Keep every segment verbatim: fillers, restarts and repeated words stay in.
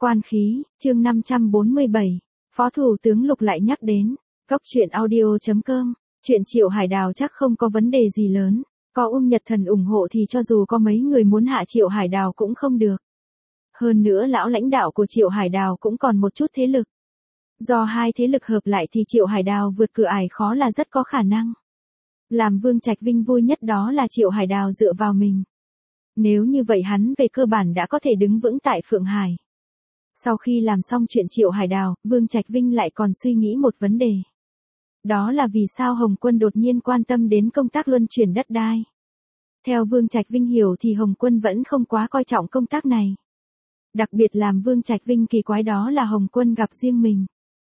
Quan khí, chương năm trăm bốn mươi bảy, Phó Thủ tướng Lục lại nhắc đến. Cốc truyện audio chấm com, chuyện Triệu Hải Đào chắc không có vấn đề gì lớn. Có Ung Nhật Thần ủng hộ thì cho dù có mấy người muốn hạ Triệu Hải Đào cũng không được. Hơn nữa lão lãnh đạo của Triệu Hải Đào cũng còn một chút thế lực. Do hai thế lực hợp lại thì Triệu Hải Đào vượt cửa ải khó là rất có khả năng. Làm Vương Trạch Vinh vui nhất đó là Triệu Hải Đào dựa vào mình. Nếu như vậy hắn về cơ bản đã có thể đứng vững tại Phượng Hải. Sau khi làm xong chuyện Triệu Hải Đào, Vương Trạch Vinh lại còn suy nghĩ một vấn đề. Đó là vì sao Hồng Quân đột nhiên quan tâm đến công tác luân chuyển đất đai. Theo Vương Trạch Vinh hiểu thì Hồng Quân vẫn không quá coi trọng công tác này. Đặc biệt làm Vương Trạch Vinh kỳ quái đó là Hồng Quân gặp riêng mình.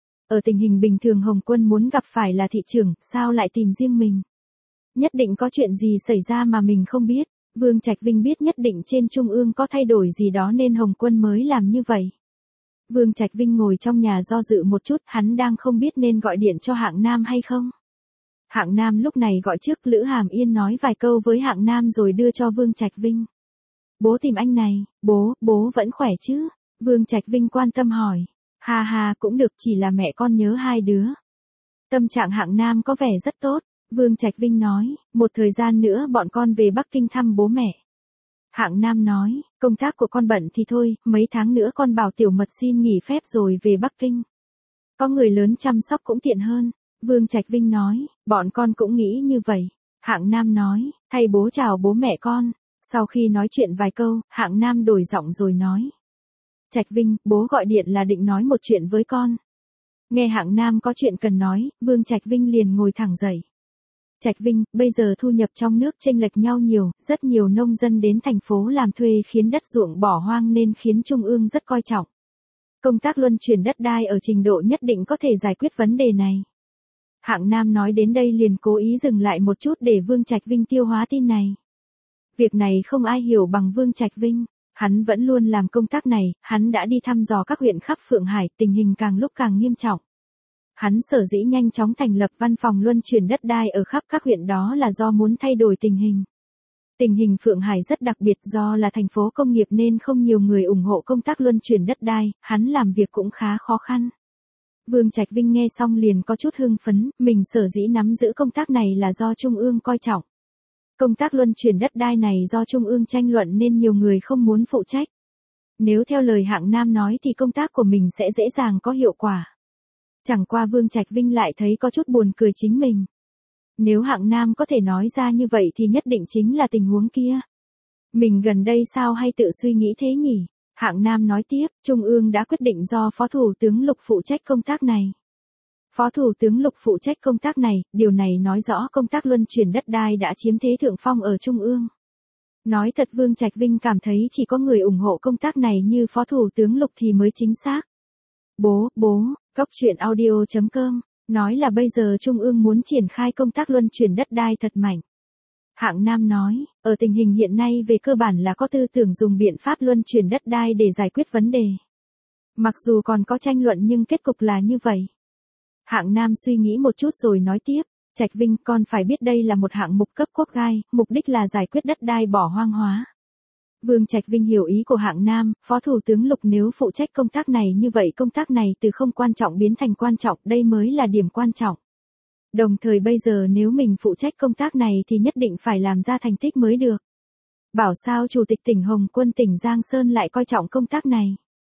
Ở tình hình bình thường Hồng Quân muốn gặp phải là thị trưởng, sao lại tìm riêng mình? Nhất định có chuyện gì xảy ra mà mình không biết. Vương Trạch Vinh biết nhất định trên trung ương có thay đổi gì đó nên Hồng Quân mới làm như vậy. Vương Trạch Vinh ngồi trong nhà do dự một chút, hắn đang không biết nên gọi điện cho Hạng Nam hay không. Hạng Nam lúc này gọi trước, Lữ Hàm Yên nói vài câu với Hạng Nam rồi đưa cho Vương Trạch Vinh. Bố tìm anh này, bố, bố vẫn khỏe chứ? Vương Trạch Vinh quan tâm hỏi. Ha ha, cũng được, chỉ là mẹ con nhớ hai đứa. Tâm trạng Hạng Nam có vẻ rất tốt. Vương Trạch Vinh nói, một thời gian nữa bọn con về Bắc Kinh thăm bố mẹ. Hạng Nam nói, công tác của con bận thì thôi, mấy tháng nữa con bảo Tiểu Mật xin nghỉ phép rồi về Bắc Kinh. Có người lớn chăm sóc cũng tiện hơn. Vương Trạch Vinh nói, bọn con cũng nghĩ như vậy. Hạng Nam nói, thay bố chào bố mẹ con. Sau khi nói chuyện vài câu, Hạng Nam đổi giọng rồi nói. Trạch Vinh, bố gọi điện là định nói một chuyện với con. Nghe Hạng Nam có chuyện cần nói, Vương Trạch Vinh liền ngồi thẳng dậy. Trạch Vinh, bây giờ thu nhập trong nước chênh lệch nhau nhiều, rất nhiều nông dân đến thành phố làm thuê khiến đất ruộng bỏ hoang nên khiến Trung ương rất coi trọng. Công tác luân chuyển đất đai ở trình độ nhất định có thể giải quyết vấn đề này. Hạng Nam nói đến đây liền cố ý dừng lại một chút để Vương Trạch Vinh tiêu hóa tin này. Việc này không ai hiểu bằng Vương Trạch Vinh, hắn vẫn luôn làm công tác này, hắn đã đi thăm dò các huyện khắp Phượng Hải, tình hình càng lúc càng nghiêm trọng. Hắn sở dĩ nhanh chóng thành lập văn phòng luân chuyển đất đai ở khắp các huyện đó là do muốn thay đổi tình hình. Tình hình Phượng Hải rất đặc biệt do là thành phố công nghiệp nên không nhiều người ủng hộ công tác luân chuyển đất đai, hắn làm việc cũng khá khó khăn. Vương Trạch Vinh nghe xong liền có chút hưng phấn, mình sở dĩ nắm giữ công tác này là do Trung ương coi trọng. Công tác luân chuyển đất đai này do Trung ương tranh luận nên nhiều người không muốn phụ trách. Nếu theo lời Hạng Nam nói thì công tác của mình sẽ dễ dàng có hiệu quả. Chẳng qua Vương Trạch Vinh lại thấy có chút buồn cười chính mình. Nếu Hạng Nam có thể nói ra như vậy thì nhất định chính là tình huống kia. Mình gần đây sao hay tự suy nghĩ thế nhỉ? Hạng Nam nói tiếp, Trung ương đã quyết định do Phó Thủ tướng Lục phụ trách công tác này. Phó Thủ tướng Lục phụ trách công tác này, điều này nói rõ công tác luân chuyển đất đai đã chiếm thế thượng phong ở Trung ương. Nói thật Vương Trạch Vinh cảm thấy chỉ có người ủng hộ công tác này như Phó Thủ tướng Lục thì mới chính xác. Bố, bố, Cốc truyện audio chấm com, nói là bây giờ Trung ương muốn triển khai công tác luân chuyển đất đai thật mạnh. Hạng Nam nói, ở tình hình hiện nay về cơ bản là có tư tưởng dùng biện pháp luân chuyển đất đai để giải quyết vấn đề. Mặc dù còn có tranh luận nhưng kết cục là như vậy. Hạng Nam suy nghĩ một chút rồi nói tiếp, Trạch Vinh con phải biết đây là một hạng mục cấp quốc gai, mục đích là giải quyết đất đai bỏ hoang hóa. Vương Trạch Vinh hiểu ý của Hạng Nam, Phó Thủ tướng Lục nếu phụ trách công tác này như vậy công tác này từ không quan trọng biến thành quan trọng, đây mới là điểm quan trọng. Đồng thời bây giờ nếu mình phụ trách công tác này thì nhất định phải làm ra thành tích mới được. Bảo sao Chủ tịch tỉnh Hồng Quân tỉnh Giang Sơn lại coi trọng công tác này.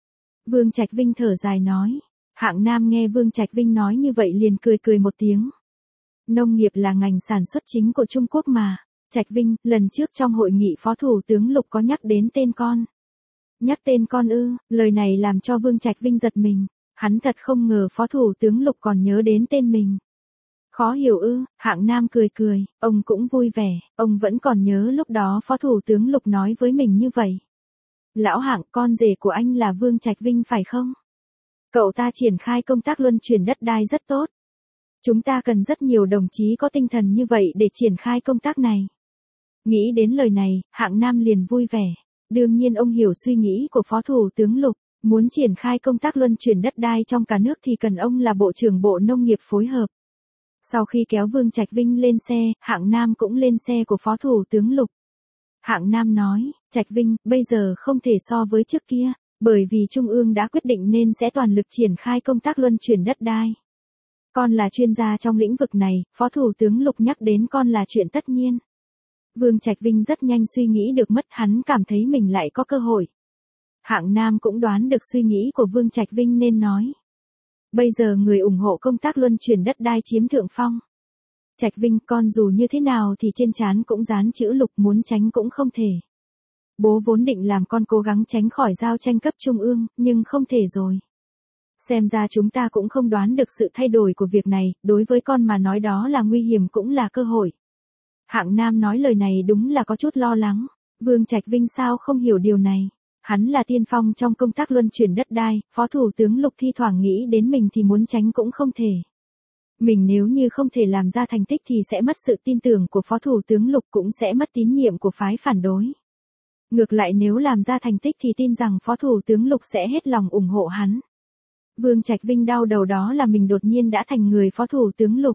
Vương Trạch Vinh thở dài nói. Hạng Nam nghe Vương Trạch Vinh nói như vậy liền cười cười một tiếng. Nông nghiệp là ngành sản xuất chính của Trung Quốc mà. Trạch Vinh, lần trước trong hội nghị Phó Thủ tướng Lục có nhắc đến tên con. Nhắc tên con ư, lời này làm cho Vương Trạch Vinh giật mình. Hắn thật không ngờ Phó Thủ tướng Lục còn nhớ đến tên mình. Khó hiểu ư, Hạng Nam cười cười, ông cũng vui vẻ, ông vẫn còn nhớ lúc đó Phó Thủ tướng Lục nói với mình như vậy. Lão Hạng, con rể của anh là Vương Trạch Vinh phải không? Cậu ta triển khai công tác luân chuyển đất đai rất tốt. Chúng ta cần rất nhiều đồng chí có tinh thần như vậy để triển khai công tác này. Nghĩ đến lời này, Hạng Nam liền vui vẻ. Đương nhiên ông hiểu suy nghĩ của Phó Thủ tướng Lục, muốn triển khai công tác luân chuyển đất đai trong cả nước thì cần ông là Bộ trưởng Bộ Nông nghiệp phối hợp. Sau khi kéo Vương Trạch Vinh lên xe, Hạng Nam cũng lên xe của Phó Thủ tướng Lục. Hạng Nam nói, Trạch Vinh, bây giờ không thể so với trước kia, Bởi vì Trung ương đã quyết định nên sẽ toàn lực triển khai công tác luân chuyển đất đai. Con là chuyên gia trong lĩnh vực này, Phó Thủ tướng Lục nhắc đến con là chuyện tất nhiên. Vương Trạch Vinh rất nhanh suy nghĩ được mất, hắn cảm thấy mình lại có cơ hội. Hạng Nam cũng đoán được suy nghĩ của Vương Trạch Vinh nên nói. Bây giờ người ủng hộ công tác luân chuyển đất đai chiếm thượng phong. Trạch Vinh, con dù như thế nào thì trên trán cũng dán chữ Lục, muốn tránh cũng không thể. Bố vốn định làm con cố gắng tránh khỏi giao tranh cấp trung ương, nhưng không thể rồi. Xem ra chúng ta cũng không đoán được sự thay đổi của việc này, đối với con mà nói đó là nguy hiểm cũng là cơ hội. Hạng Nam nói lời này đúng là có chút lo lắng. Vương Trạch Vinh sao không hiểu điều này. Hắn là tiên phong trong công tác luân chuyển đất đai, Phó Thủ tướng Lục thi thoảng nghĩ đến mình thì muốn tránh cũng không thể. Mình nếu như không thể làm ra thành tích thì sẽ mất sự tin tưởng của Phó Thủ tướng Lục, cũng sẽ mất tín nhiệm của phái phản đối. Ngược lại nếu làm ra thành tích thì tin rằng Phó Thủ tướng Lục sẽ hết lòng ủng hộ hắn. Vương Trạch Vinh đau đầu đó là mình đột nhiên đã thành người Phó Thủ tướng Lục.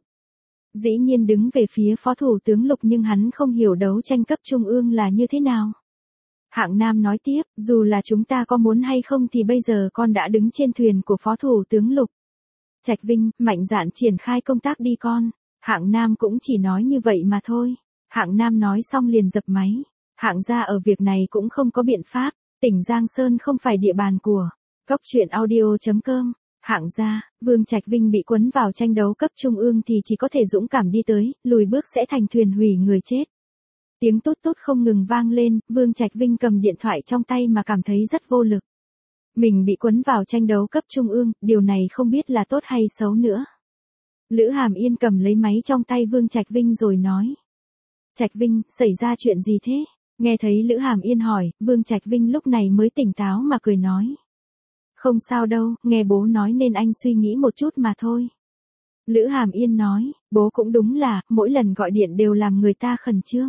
Dĩ nhiên đứng về phía Phó Thủ tướng Lục nhưng hắn không hiểu đấu tranh cấp trung ương là như thế nào. Hạng Nam nói tiếp, dù là chúng ta có muốn hay không thì bây giờ con đã đứng trên thuyền của Phó Thủ tướng Lục. Trạch Vinh, mạnh dạn triển khai công tác đi con. Hạng Nam cũng chỉ nói như vậy mà thôi. Hạng Nam nói xong liền dập máy. Hạng gia ở việc này cũng không có biện pháp. Tỉnh Giang Sơn không phải địa bàn của Cốc Truyện Audio chấm com. Hạng gia, Vương Trạch Vinh bị quấn vào tranh đấu cấp trung ương thì chỉ có thể dũng cảm đi tới, lùi bước sẽ thành thuyền hủy người chết. Tiếng tút tút không ngừng vang lên, Vương Trạch Vinh cầm điện thoại trong tay mà cảm thấy rất vô lực. Mình bị quấn vào tranh đấu cấp trung ương, điều này không biết là tốt hay xấu nữa. Lữ Hàm Yên cầm lấy máy trong tay Vương Trạch Vinh rồi nói. Trạch Vinh, xảy ra chuyện gì thế? Nghe thấy Lữ Hàm Yên hỏi, Vương Trạch Vinh lúc này mới tỉnh táo mà cười nói. Không sao đâu, nghe bố nói nên anh suy nghĩ một chút mà thôi. Lữ Hàm Yên nói, bố cũng đúng là, mỗi lần gọi điện đều làm người ta khẩn trương.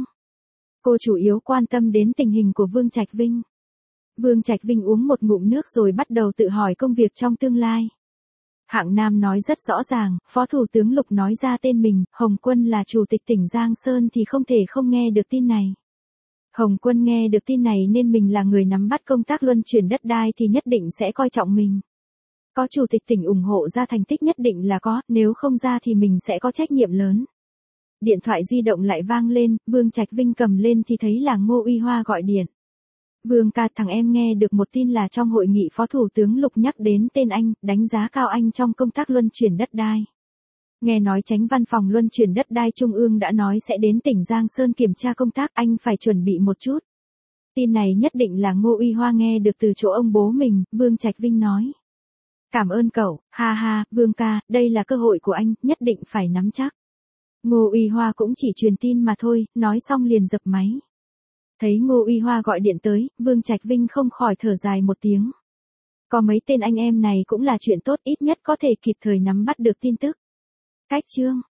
Cô chủ yếu quan tâm đến tình hình của Vương Trạch Vinh. Vương Trạch Vinh uống một ngụm nước rồi bắt đầu tự hỏi công việc trong tương lai. Hạng Nam nói rất rõ ràng, Phó Thủ tướng Lục nói ra tên mình, Hồng Quân là chủ tịch tỉnh Giang Sơn thì không thể không nghe được tin này. Hồng Quân nghe được tin này nên mình là người nắm bắt công tác luân chuyển đất đai thì nhất định sẽ coi trọng mình. Có chủ tịch tỉnh ủng hộ ra thành tích nhất định là có, nếu không ra thì mình sẽ có trách nhiệm lớn. Điện thoại di động lại vang lên, Vương Trạch Vinh cầm lên thì thấy là Ngô Uy Hoa gọi điện. Vương ca, thằng em nghe được một tin là trong hội nghị Phó Thủ tướng Lục nhắc đến tên anh, đánh giá cao anh trong công tác luân chuyển đất đai. Nghe nói Chánh Văn phòng Luân chuyển đất đai Trung ương đã nói sẽ đến tỉnh Giang Sơn kiểm tra công tác, anh phải chuẩn bị một chút. Tin này nhất định là Ngô Uy Hoa nghe được từ chỗ ông bố mình, Vương Trạch Vinh nói. Cảm ơn cậu, ha ha, Vương ca, đây là cơ hội của anh, nhất định phải nắm chắc. Ngô Uy Hoa cũng chỉ truyền tin mà thôi, nói xong liền dập máy. Thấy Ngô Uy Hoa gọi điện tới, Vương Trạch Vinh không khỏi thở dài một tiếng. Có mấy tên anh em này cũng là chuyện tốt, ít nhất có thể kịp thời nắm bắt được tin tức. Cách chương